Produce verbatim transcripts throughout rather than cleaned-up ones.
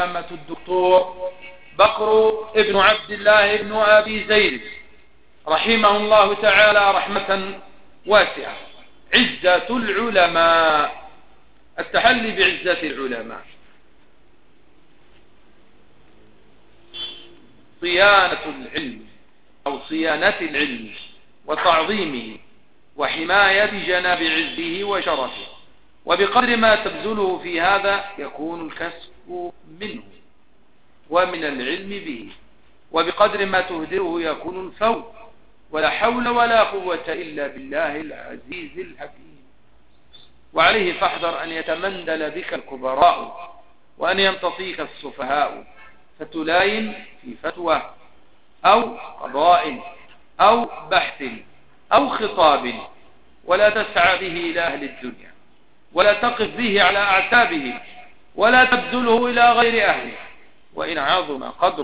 العلامة الدكتور بكر ابن عبد الله ابن أبي زيد رحمه الله تعالى رحمة واسعة. عزة العلماء، التحلي بعزة العلماء. صيانة العلم أو صيانة العلم وتعظيمه وحماية جناب عزه وشرفه، وبقدر ما تبذله في هذا يكون الكسب منه ومن العلم به، وبقدر ما تهدره يكون الفوز. ولا حول ولا قوة إلا بالله العزيز الحكيم. وعليه فاحذر أن يتمندل بك الكبراء وأن يمتطيك السفهاء فتلاين في فتوى أو قضاء أو بحث أو خطاب، ولا تسعى به إلى أهل الدنيا، ولا تقف به على أعتابه، ولا تبذله إلى غير أهله. وإن عظم قدرك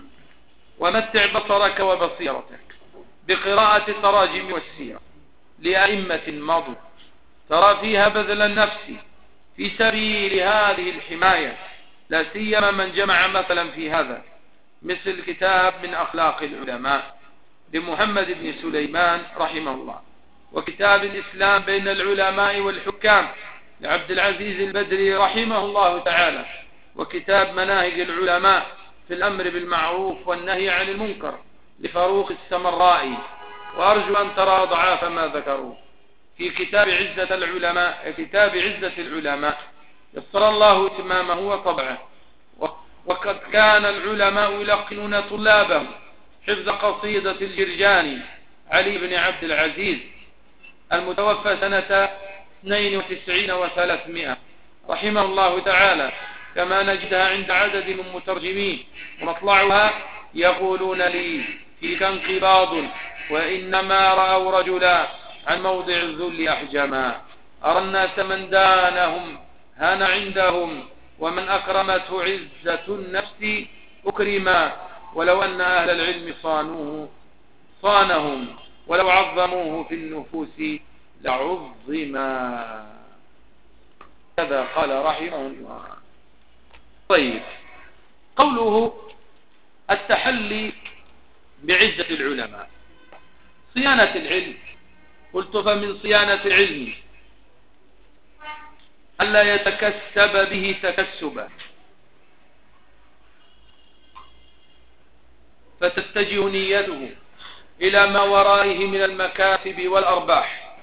ومتع بصرك وبصيرتك بقراءة التراجم والسيرة لأئمة مضوا ترى فيها بذل النفس في سبيل هذه الحماية، لا سيما من جمع مثلا في هذا مثل كتاب من أخلاق العلماء لمحمد بن سليمان رحمه الله، وكتاب الإسلام بين العلماء والحكام لعبد العزيز البدري رحمه الله تعالى، وكتاب مناهج العلماء في الأمر بالمعروف والنهي عن المنكر لفاروق السمرائي. وأرجو أن ترى ضعاف ما ذكروا في كتاب عزة العلماء، كتاب عزة العلماء يسر الله إتمامه وطبعه. وقد كان العلماء يلقنون طلابهم حفظ قصيدة الجرجاني علي بن عبد العزيز المتوفى سنة اثنين وتسعين وثلاثمائة رحمه الله تعالى، كما نجدها عند عدد من مترجمين، ومطلعها يقولون لي فيك انقباض وإنما رأوا رجلا عن موضع الذل أحجما، أرى الناس من دانهم هان عندهم، ومن أكرمته عزة النفس أكرما، ولو أن أهل العلم صانوه صانهم، ولو عظموه في النفوس لعظما. كذا قال رحمه الله. طيب، قوله التحلي بعزة العلماء، صيانة العلم. قلت فمن صيانة العلم ألا يتكسب به تكسبا فتتجه نيته إلى ما ورائه من المكاسب والأرباح،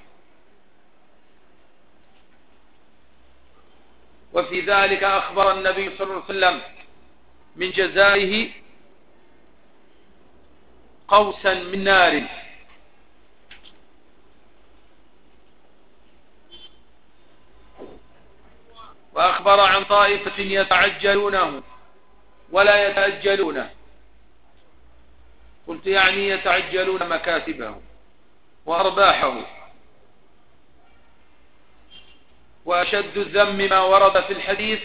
وفي ذلك أخبر النبي صلى الله عليه وسلم من جزائه قوسا من نار، وأخبر عن طائفة يتعجلونه ولا يتأجلونه. قلت يعني يتعجلون مكاسبه وأرباحه. وأشد الذم ما ورد في الحديث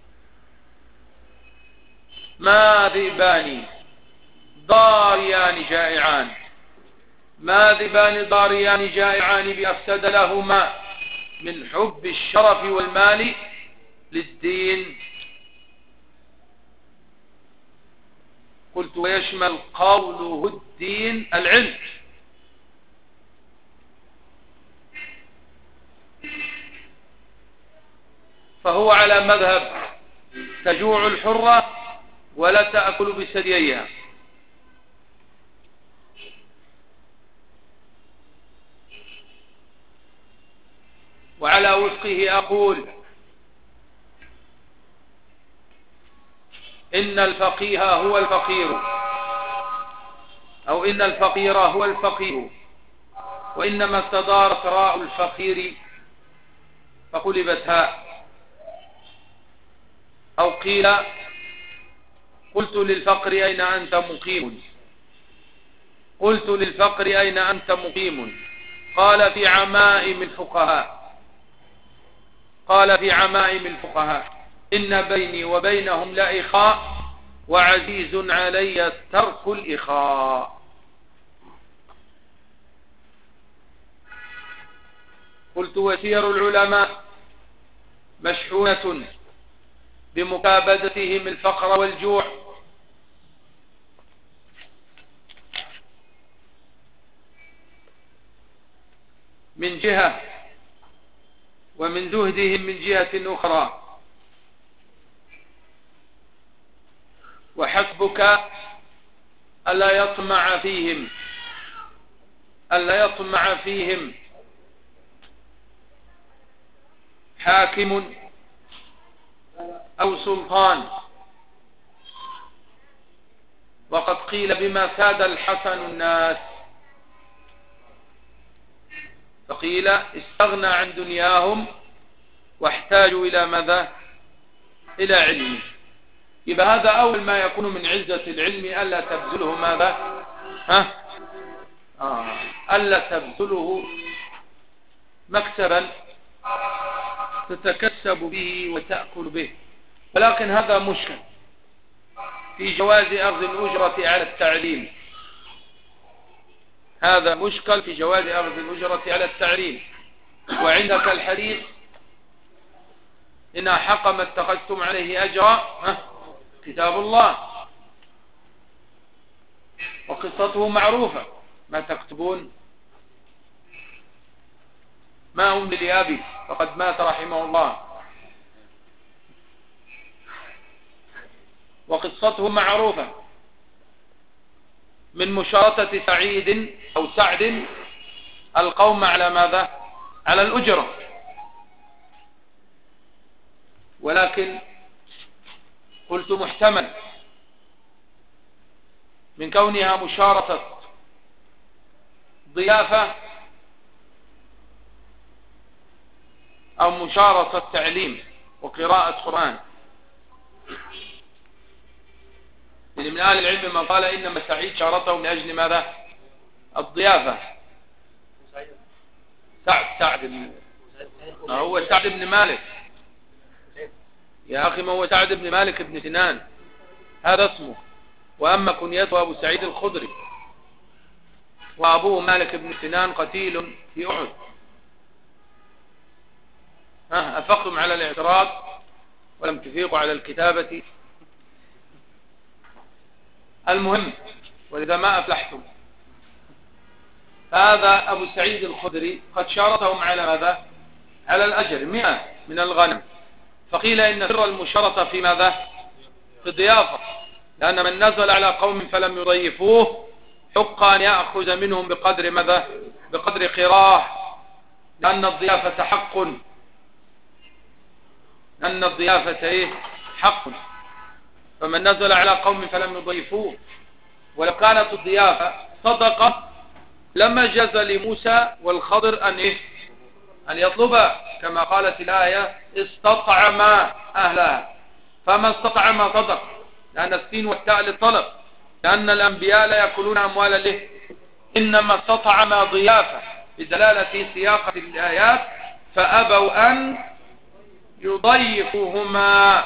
ما ذئبان ضاريان جائعان، ما ذئبان ضاريان جائعان بأفسد لهما من حب الشرف والمال للدين. قلت ويشمل قوله الدين العلم، فهو على مذهب تجوع الحرة ولا تأكل بثدييها، وعلى وفقه أقول إن الفقيه هو الفقير، أو إن الفقير هو الفقير، وإنما استدارت راء الفقير فقلبت هاء. أو قيل قلت للفقر أين أنت مقيم، قلت للفقر أين أنت مقيم، قال في عمائم الفقهاء قال في عمائم الفقهاء إن بيني وبينهم لإخاء وعزيز علي ترك الإخاء. قلت وسير العلماء مشحونة بمكابدتهم الفقر والجوع، من جهة، ومن زهدهم من جهة أخرى. وحسبك ألا يطمع فيهم ألا يطمع فيهم حاكم أو سلطان. وقد قيل بما ساد الحسن الناس، فقيل استغنى عن دنياهم واحتاجوا إلى ماذا؟ إلى علم. يبقى هذا أول ما يكون من عزة العلم ألا تبذله ماذا؟ ها؟ آه. ألا تبذله مكسبا تتكسب به وتأكل به. ولكن هذا مشكل في جواز أخذ الأجرة على التعليم. هذا مشكل في جواز أخذ الأجرة على التعليم. وعندك الحديث إن حق ما اتخذتم عليه أجرا كتاب الله، وقصته معروفة. ما تكتبون؟ ما هم لأبي فقد مات رحمه الله، وقصته معروفة من مشارطة سعيد أو سعد القوم على ماذا؟ على الأجرة. ولكن قلت محتمل من كونها مشارطة ضيافة أو مشارطة تعليم وقراءة قرآن. يعني من أهل العلم من قال إنما سعيد شارطه من أجل ماذا؟ الضيافة. سعد سعد بن ما هو سعد بن مالك يا أخي، ما هو سعد بن مالك بن سنان، هذا اسمه. وأما كنيته أبو سعيد الخدري، وأبوه مالك بن سنان قتيل في أحد. ها أفقتم على الاعتراض ولم تفيقوا على الكتابة؟ المهم، ولذا ما أفلحتم. هذا أبو سعيد الخدري قد شارطهم على ماذا؟ على الأجر مئة من الغنم. فقيل إن سر المشارطة في ماذا؟ في الضيافة، لأن من نزل على قوم فلم يضيفوه حق أن يأخذ منهم بقدر ماذا؟ بقدر قراه، لأن الضيافة حق أن الضيافة إيه؟ حق. فمن نزل على قوم فلم يضيفوه، ولو كانت الضيافة صدقة لما جاز لموسى والخضر أن إيه؟ أن يطلبها، كما قالت الآية استطعم أهلها. فما استطعم صدق، لأن السين والتاء للطلب، لأن الأنبياء لا يأكلون أموال له، إنما استطعم ضيافة بدلالة سياقة الآيات، فأبوا أن يضيفوهما.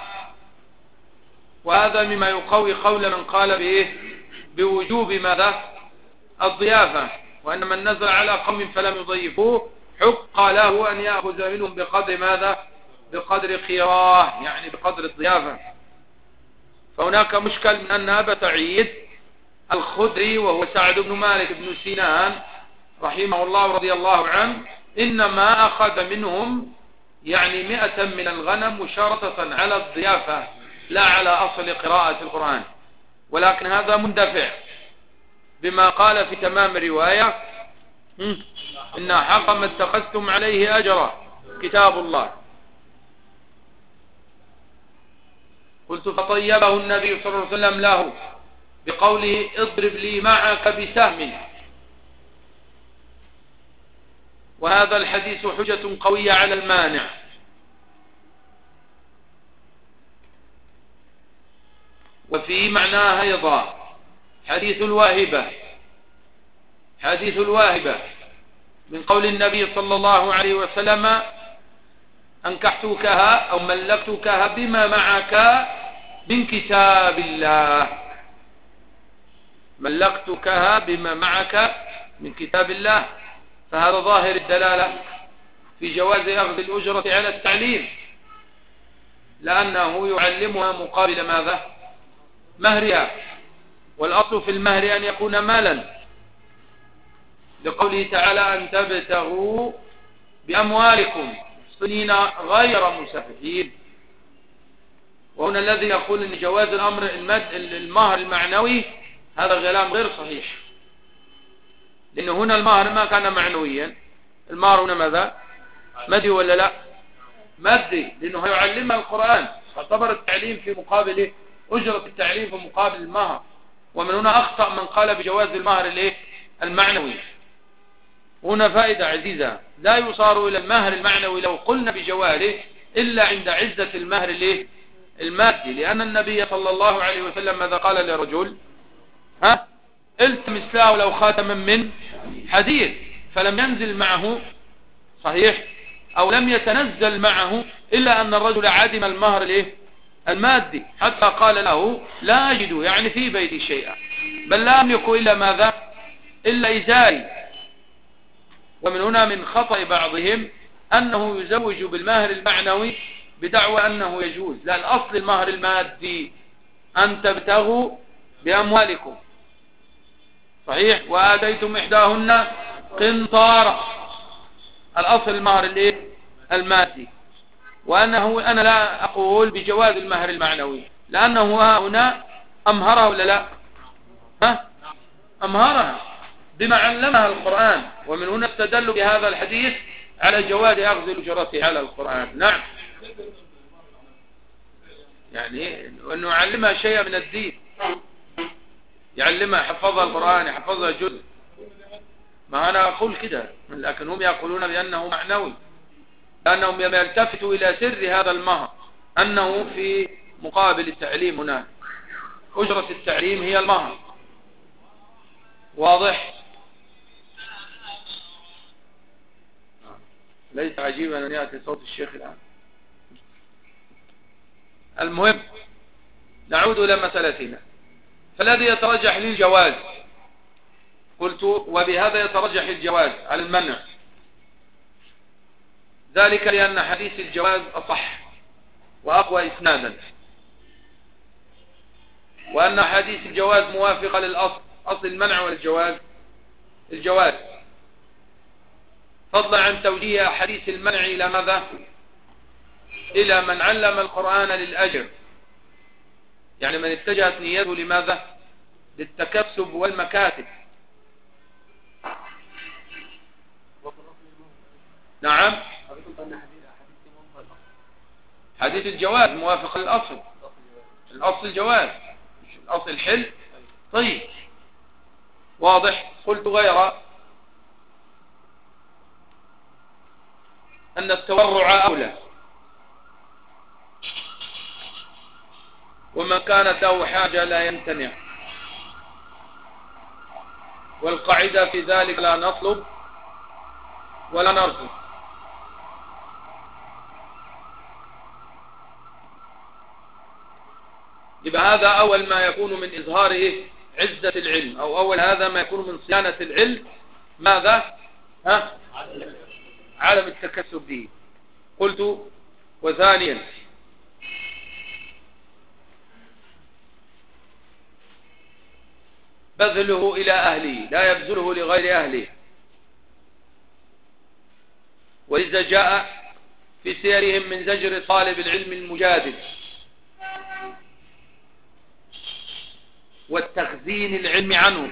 وهذا مما يقوي قول من قال بإيه؟ بوجوب ماذا؟ الضيافة. وأن من نزل على قوم فلم يضيفوه حق له أن يأخذ منهم بقدر ماذا؟ بقدر قيراه، يعني بقدر الضيافة. فهناك مشكل من أن أبا سعيد الخدري وهو سعد بن مالك بن سنان رحمه الله رضي الله عنه إنما أخذ منهم يعني مئة من الغنم مشارطة على الضيافة لا على أصل قراءة القرآن. ولكن هذا مندفع بما قال في تمام الرواية إن حق ما اتخذتم عليه أجرا كتاب الله. قلت فطيبه النبي صلى الله عليه وسلم له بقوله اضرب لي معك بسهم. وهذا الحديث حجة قوية على المانع. وفي معناه أيضا حديث الواهبة حديث الواهبة من قول النبي صلى الله عليه وسلم أنكحتكها أو ملكتكها بما معك من كتاب الله. ملكتكها بما معك من كتاب الله، فهذا ظاهر الدلالة في جواز أخذ الأجرة على التعليم، لأنه يعلمها مقابل ماذا؟ مهرها، والأصل في المهر أن يكون مالا، لقوله تعالى أن تبتغوا بأموالكم محصنين غير مسافحين. وهنا الذي يقول أن جواز الأمر المد المهر المعنوي هذا كلام غير صحيح، لأن هنا المهر ما كان معنويا، المهر هنا ماذا؟ مدي ولا لا؟ مدي، لأنه يعلمها القرآن، اعتبر التعليم في مقابل أجرة التعليم في مقابل المهر. ومن هنا أخطأ من قال بجواز المهر الايه؟ المعنوي. هنا فائدة عزيزة، لا يصار إلى المهر المعنوي لو قلنا بجواله إلا عند عزة المهر الايه؟ المادي، لأن النبي صلى الله عليه وسلم ماذا قال لرجل؟ ها؟ التمس له لو خاتما من حديد، فلم ينزل معه، صحيح، أو لم يتنزل معه إلا أن الرجل عدم المهر الايه؟ المادي، حتى قال له لا أجد يعني في بيتي شيئا، بل لا أملك إلا ماذا؟ إلا إزاري. ومن هنا من خطأ بعضهم أنه يزوج بالمهر المعنوي بدعوى أنه يجوز، لا، الأصل المهر المادي، أن تبتغوا بأموالكم، صحيح، وآتيتم إحداهن قنطارا، الأصل المهر الايه؟ المادي. وأنه أنا لا أقول بجواز المهر المعنوي، لأنه هنا أمهرها ولا لا؟ ها؟ أمهرها بما علمها القرآن، ومن هنا استدلوا بهذا الحديث على جواز أخذ الأجرة على القرآن. نعم، يعني أنه يعلمها شيء من الدين، يعلمها، حفظها القرآن، يحفظها جزء. ما أنا أقول كده، لكن هم يقولون بأنه معنوي، لأنهم يلتفتوا إلى سر هذا المهر أنه في مقابل التعليم، هناك أجرة التعليم هي المهر. واضح؟ ليس عجيبا أن يأتي صوت الشيخ الآن. المهم، نعود إلى مسألتنا. فالذي يترجح للجواز، قلت وبهذا يترجح الجواز على المنع، ذلك لأن حديث الجواز أصح وأقوى إسنادا، وأن حديث الجواز موافقة للأصل، أصل المنع والجواز الجواز، فضلا عن توجيه حديث المنع إلى ماذا؟ إلى من علم القرآن للأجر، يعني من اتجهت نيته لماذا؟ للتكسب والمكاتب. نعم، حديث الجواز موافق للأصل، الأصل الجواز، الأصل الحل. طيب، واضح. قلت غير أن التورع أولى، وما كانت له حاجة لا يمتنع، والقاعدة في ذلك لا نطلب ولا نرجو. يبقى هذا أول ما يكون من إظهار إيه؟ عزة العلم، أو أول هذا ما يكون من صيانة العلم، ماذا؟ ها؟ عدم التكسب به. قلت وثانيا بذله إلى أهله، لا يبذله لغير أهله. وإذا جاء في سيرهم من زجر طالب العلم المجادل والتخزين العلم عنه،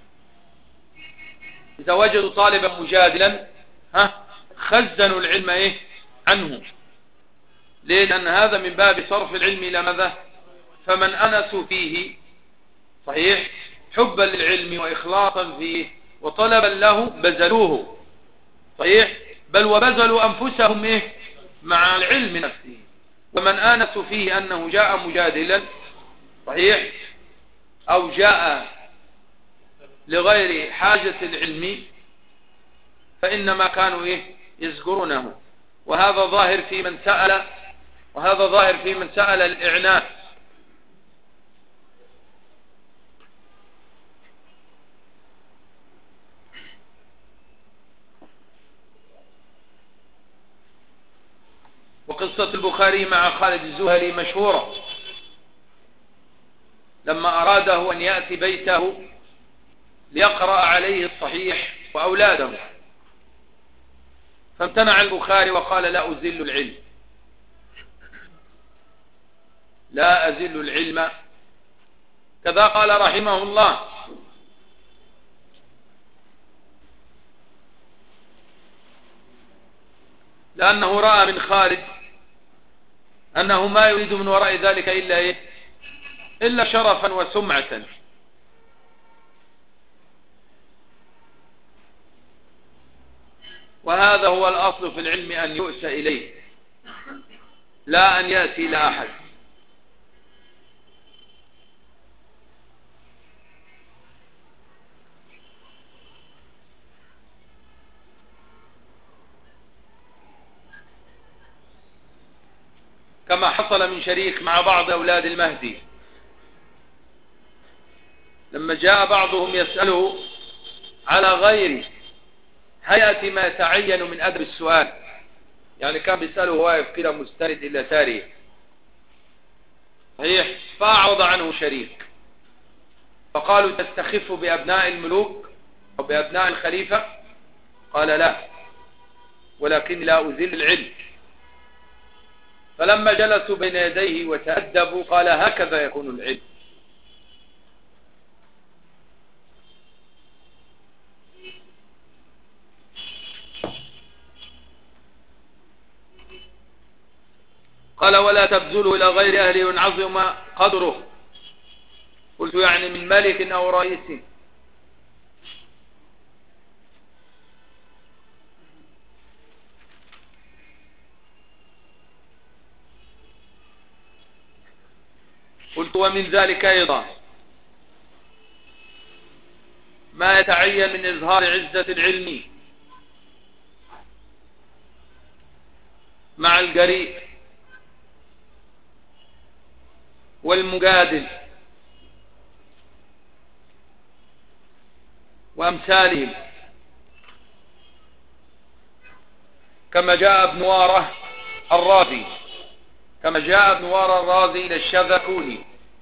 إذا وجدوا طالبا مجادلا ها خزنوا العلم إيه عنه. ليه؟ لأن هذا من باب صرف العلم إلى ماذا؟ فمن أنسوا فيه، صحيح، حبا للعلم وإخلاصا فيه وطلبا له بذلوه، صحيح، بل وبذلوا أنفسهم إيه مع العلم نفسه. ومن آنسوا فيه أنه جاء مجادلا، صحيح، أو جاء لغير حاجة العلم، فإنما كانوا إيه يذكرونه. وهذا ظاهر في من سأل، وهذا ظاهر في من سأل الإعناء. وقصة البخاري مع خالد الزهري مشهورة، لما أراده أن يأتي بيته ليقرأ عليه الصحيح وأولاده، فامتنع البخاري وقال لا أزل العلم، لا أزل العلم، كذا قال رحمه الله. لأنه رأى من خالد أنه ما يريد من وراء ذلك إلا إيه؟ إلا شرفا وسمعة. وهذا هو الأصل في العلم، أن يؤتى إليه لا أن يأتي إلى أحد. كما حصل من شريك مع بعض أولاد المهدي، لما جاء بعضهم يسأله على غير هيئة ما يتعين من أدب السؤال، يعني كان بيسأله واقف كده مستند إلى سارية صحيح، فأعرض عنه شريك، فقالوا تستخف بأبناء الملوك أو بأبناء الخليفة؟ قال لا، ولكن لا أزل العلم. فلما جلسوا بين يديه وتأدبوا قال هكذا يكون العلم. قال ولا تبذلوا إلى غير أهله ينعظم قدره. قلت يعني من ملك أو رئيس؟ قلت ومن ذلك أيضا ما يتعين من إظهار عزة العلم مع الجريء والمجادل وأمثالهم، كما جاء ابن واره الرازي كما جاء ابن واره الرازي إلى الشاذكوني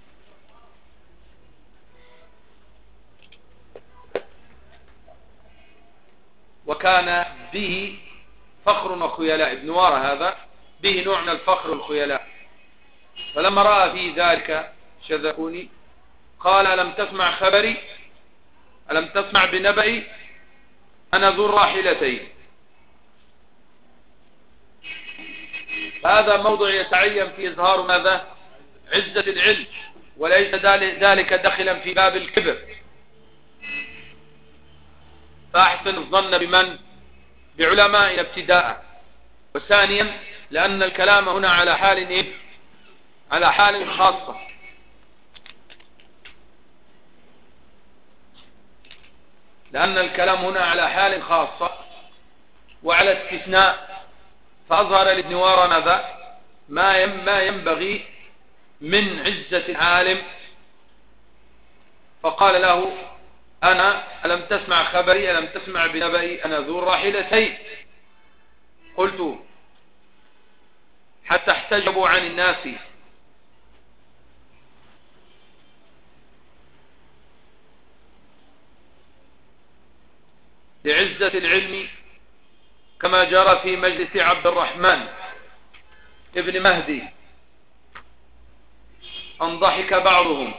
وكان به فخر وخيلاء. ابن واره هذا به نوع من الفخر والخيلاء، فلما رأى في ذلك الشاذكوني قال ألم تسمع خبري؟ ألم تسمع بنبئي؟ أنا ذو الراحلتين. هذا موضع يتعين في إظهار ماذا؟ عزة العلم، وليس ذلك دخلا في باب الكبر. فأحسن الظن بمن؟ بعلماء ابتداء. وثانيا لأن الكلام هنا على حال إيه؟ على حال خاصة، لأن الكلام هنا على حال خاصة وعلى استثناء، فأظهر لابن واره ماذا؟ ما ينبغي من عزة العالم، فقال له أنا ألم تسمع خبري؟ ألم تسمع بنبئي؟ أنا ذو الراحلتين. قلت حتى احتجبوا عن الناس لعزة العلم، كما جرى في مجلس عبد الرحمن ابن مهدي أن ضحك بعضهم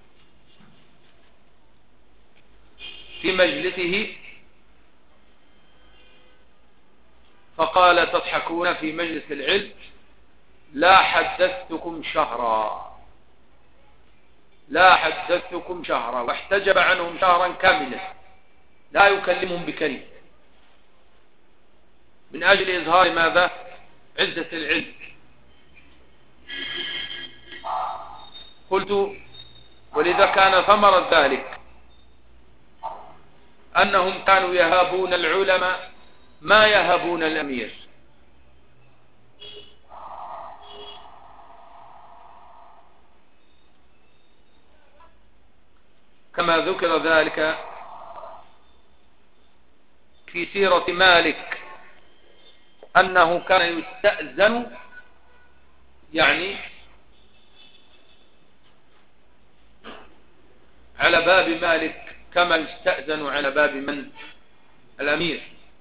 في مجلسه فقال تضحكون في مجلس العلم؟ لا حدثتكم شهرا لا حدثتكم شهرا واحتجب عنهم شهرا كاملا لا يكلمهم بكلمة من أجل إظهار ماذا؟ عزة العلم. قلت ولذا كان ثمرة ذلك أنهم كانوا يهابون العلماء ما يهابون الأمير. كما ذكر ذلك في سيرة مالك أنه كان يستأذن يعني على باب مالك كما يستأذن على باب من؟ الأمير.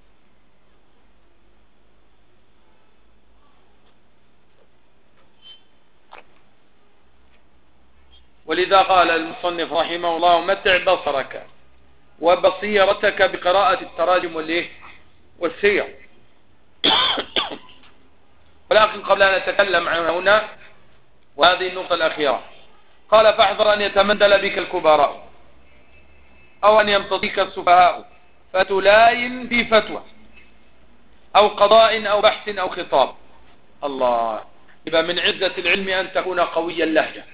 ولذا قال المصنف رحمه الله: متع بصرك وبصيرتك بقراءة التراجم والإيه والسير. ولكن قبل أن نتكلم عن هنا وهذه النقطة الأخيرة، قال: فاحذر أن يتمندل بك الكبراء أو أن يمتطيك السفهاء فتلاين في فتوى أو قضاء أو بحث أو خطاب. الله، يبقى من عزة العلم أن تكون قوي اللهجة.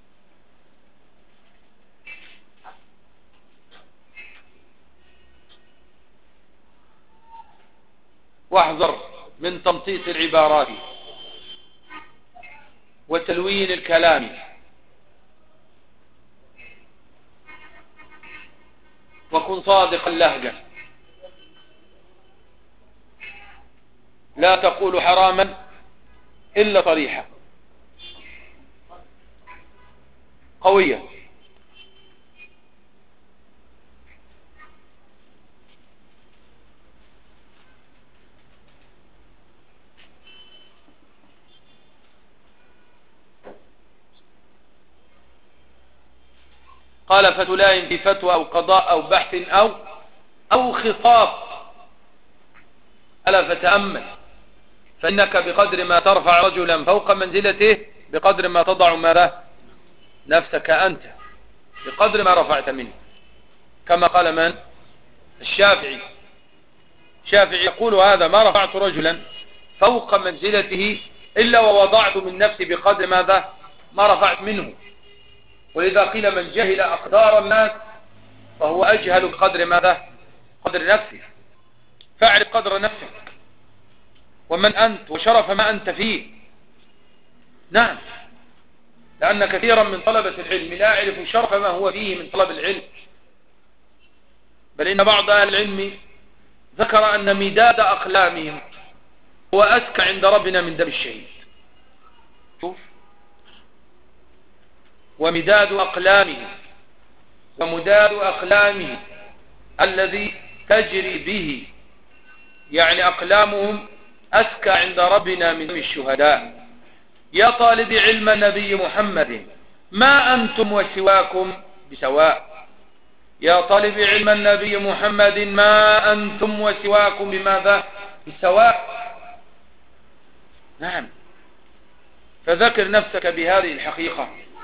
واحذر من تمطيط العبارات وتلوين الكلام، وكن صادق اللهجة، لا تقول حراما إلا صريحة قوية. قال: فتلاين في فتوى أو قضاء أو بحث أو أو خطاب. ألا فتأمل، فإنك بقدر ما ترفع رجلا فوق منزلته بقدر ما تضع ماذا؟ نفسك أنت بقدر ما رفعت منه، كما قال من؟ الشافعي. الشافعي يقول هذا: ما رفعت رجلا فوق منزلته إلا ووضعت من نفسي بقدر ماذا؟ ما رفعت منه. ولذا قيل: من جهل أقدار الناس فهو أجهل بقدر ماذا؟ قدر نفسه. فاعرف قدر نفسك ومن أنت وشرف ما أنت فيه. نعم، لأن كثيرا من طلبة العلم لا يعرف شرف ما هو فيه من طلب العلم، بل إن بعض أهل العلم ذكر أن مداد أقلامهم هو أزكى عند ربنا من دم الشهيد. شوف، ومداد أقلامهم ومداد أقلامهم الذي تجري به، يعني أقلامهم أزكى عند ربنا من دم الشهداء. يا طالب علم النبي محمد ما أنتم وسواكم بسواء. يا طالب علم النبي محمد ما أنتم وسواكم بماذا؟ بسواء. نعم، فذكر نفسك بهذه الحقيقة.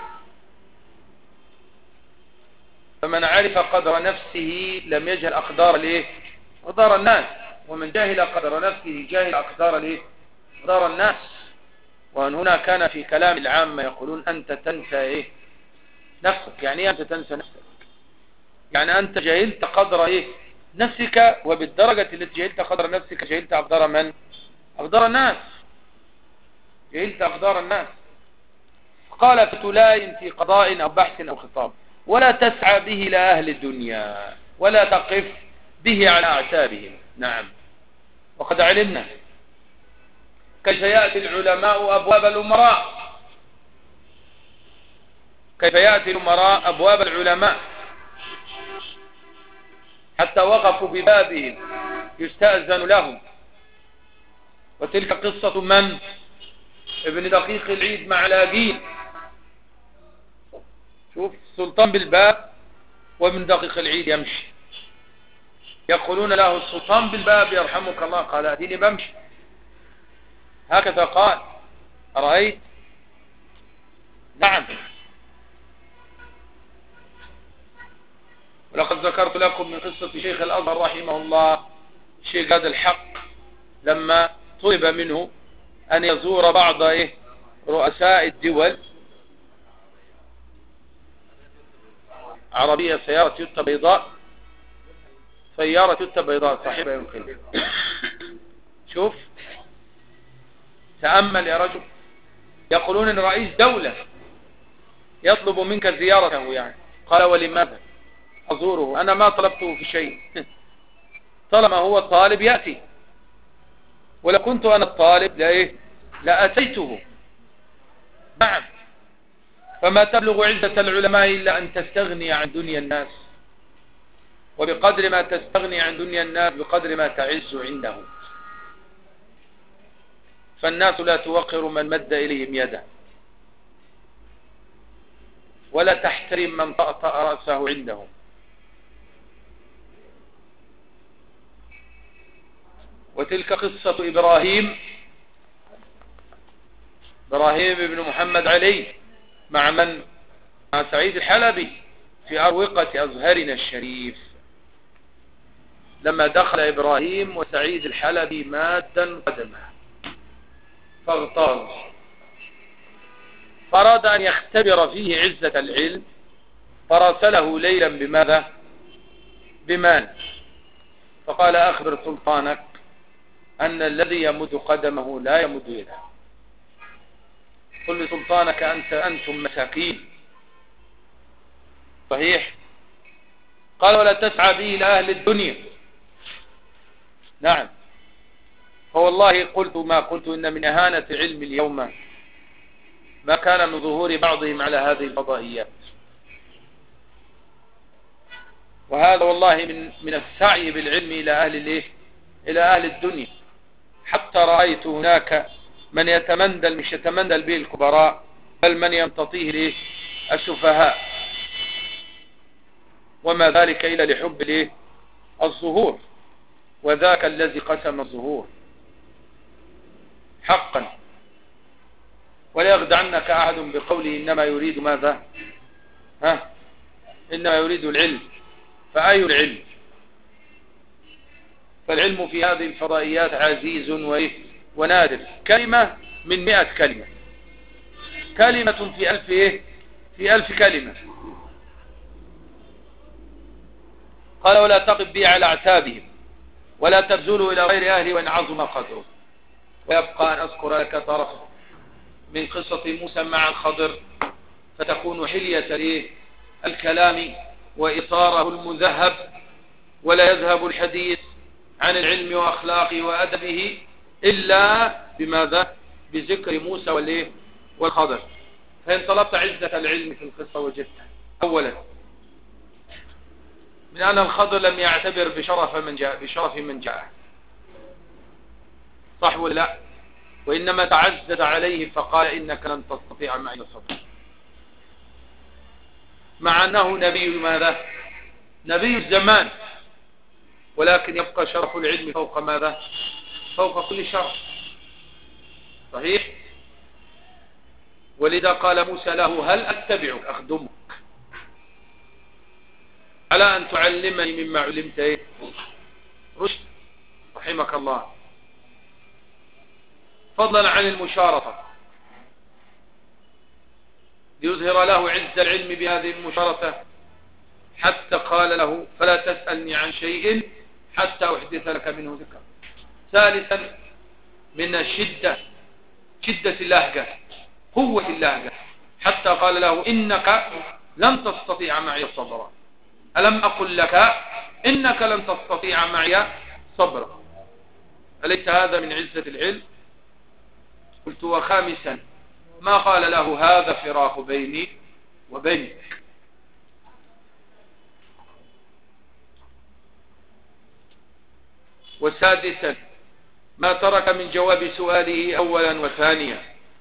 فمن عرف قدر نفسه لم يجهل أقدار ليه؟ أقدار الناس. ومن جاهل قدر نفسه جاهل أقدار ليه؟ أقدار الناس. وأن هنا كان في كلام العامة يقولون: أنت تنسى إيه؟ نفسك. يعني إيه أنت تنسى نفسك؟ يعني أنت جهلت قدر إيه؟ نفسك، وبالدرجة التي جهلت قدر نفسك جهلت أقدار من؟ أقدار الناس. جهلت أقدار الناس. قال: فتلاين في قضاء أو بحث أو خطاب، ولا تسعى به إلى أهل الدنيا، ولا تقف به على أعتابهم. نعم، وقد علمنا كيف يأتي العلماء أبواب الأمراء، كيف يأتي الأمراء أبواب العلماء حتى وقفوا ببابهم يستأذن لهم. وتلك قصة من؟ ابن دقيق العيد مع لاقين. شوف، السلطان بالباب وابن دقيق العيد يمشي. يقولون له: السلطان بالباب يرحمك الله. قال: أديني بمشي. هكذا قال. أرأيت؟ نعم. ولقد ذكرت لكم من قصة شيخ الأزهر رحمه الله الشيخ هذا الحق، لما طلب منه أن يزور بعض إيه رؤساء الدول عربية، سيارة تويوتا بيضاء، سيارة تويوتا بيضاء صاحبها يمكن. شوف، تأمل يا رجل. يقولون ان رئيس دولة يطلب منك زيارته، يعني قال: ولماذا أزوره؟ أنا ما طلبته في شيء. طالما هو الطالب يأتي، ولو كنت أنا الطالب لا إيه لأتيته. نعم. فما تبلغ عزة العلماء إلا أن تستغني عن دنيا الناس، وبقدر ما تستغني عن دنيا الناس بقدر ما تعز عندهم. فالناس لا توقر من مد إليهم يده، ولا تحترم من طأطأ رأسه عندهم. وتلك قصة إبراهيم إبراهيم بن محمد علي مع من؟ مع سعيد الحلبي في أروقة أزهرنا الشريف، لما دخل إبراهيم وسعيد الحلبي مادا قدمه فاغتاظ، فأراد أن يختبر فيه عزة العلم، فراسله ليلا بماذا؟ بمال. فقال أخبر سلطانك أن الذي يمد قدمه لا يمد يده. قل لسلطانك أنت أنتم مساكين. صحيح. قال ولا تسعى به إلى أهل الدنيا. نعم. فوالله قلت ما قلت إن من إهانة علم اليوم ما كان من ظهور بعضهم على هذه الفضائيات. وهذا والله من من السعي بالعلم إلى أهل الإيه؟ إلى أهل الدنيا. حتى رأيت هناك من يتمندل، مش يتمندل به الكبراء، بل من يمتطيه له السفهاء، وما ذلك إلا لحب له الظهور، وذاك الذي قسم الظهور حقا. ولا يخدعنك أحد بقوله إنما يريد ماذا؟ ها؟ إنما يريد العلم. فأي العلم؟ فالعلم في هذه الفضائيات عزيز ونادر. كلمة من مئة كلمة، كلمة في ألف إيه؟ في ألف كلمة. قال ولا تقف بي على اعتابهم ولا تبذلوا إلى غير أهلي وإن عظم قدره. ويبقى أن أذكر لك طرفا من قصة موسى مع الخضر فتكون حلية الكلام وإطاره المذهب، ولا يذهب الحديث عن العلم وأخلاقه وأدبه إلا بماذا؟ بذكر موسى والخضر. فإن طلبت عزة العلم في القصة وجدتها. أولا من أن الخضر لم يعتبر بشرف من جاء بشرف من جاء، صح ولا لا؟ وإنما تعزز عليه فقال إنك لن تستطيع معي صبرا، مع أنه نبي ماذا؟ نبي الزمان، ولكن يبقى شرف العلم فوق ماذا؟ فوق كل شرف. صحيح. ولذا قال موسى له هل أتبعك أخدمك على أن تعلمني مما علمت إيه؟ رشد. رحمك الله. فضلا عن المشارطة، ليظهر له عز العلم بهذه المشارطة، حتى قال له فلا تسألني عن شيء حتى أحدث لك منه ذكر. ثالثا من الشدة، شدة اللهجة، قوة اللهجة، حتى قال له إنك لن تستطيع معي صبرا. ألم أقل لك إنك لن تستطيع معي صبرا؟ أليس هذا من عزة العلم؟ قلت وخامسا ما قال له هذا فراق بيني وبينك. وسادسا ما ترك من جواب سؤاله أولا وثانيا.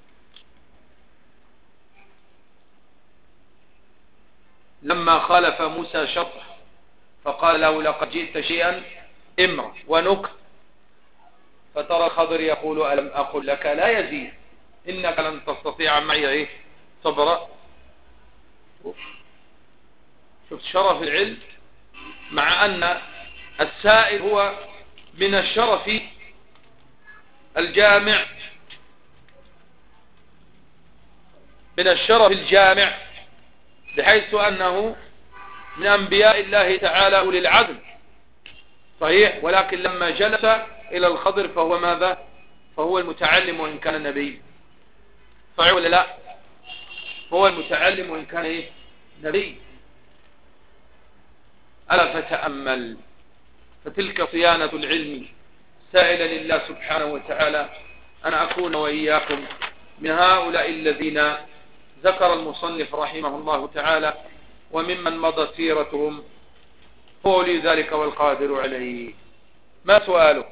لما خالف موسى شطح فقال له لقد جئت شيئا إمرا ونكت، فترى الخضر يقول ألم أقل لك لا يزيد إنك لن تستطيع معي إيه؟ صبرا. شفت شرف العلم، مع أن السائل هو من الشرف الجامع، من الشرف الجامع بحيث أنه من أنبياء الله تعالى أولي العزم. صحيح. ولكن لما جلس إلى الخضر فهو ماذا؟ فهو المتعلم وإن كان نبي. صحيح ولا لا؟ هو المتعلم وإن كان إيه؟ نبي. ألا فتأمل. فتلك صيانة العلم، سائلا لله سبحانه وتعالى أن أكون وإياكم من هؤلاء الذين ذكر المصنف رحمه الله تعالى وممن مضت سيرتهم، هو لي ذلك والقادر عليه. ما سؤاله؟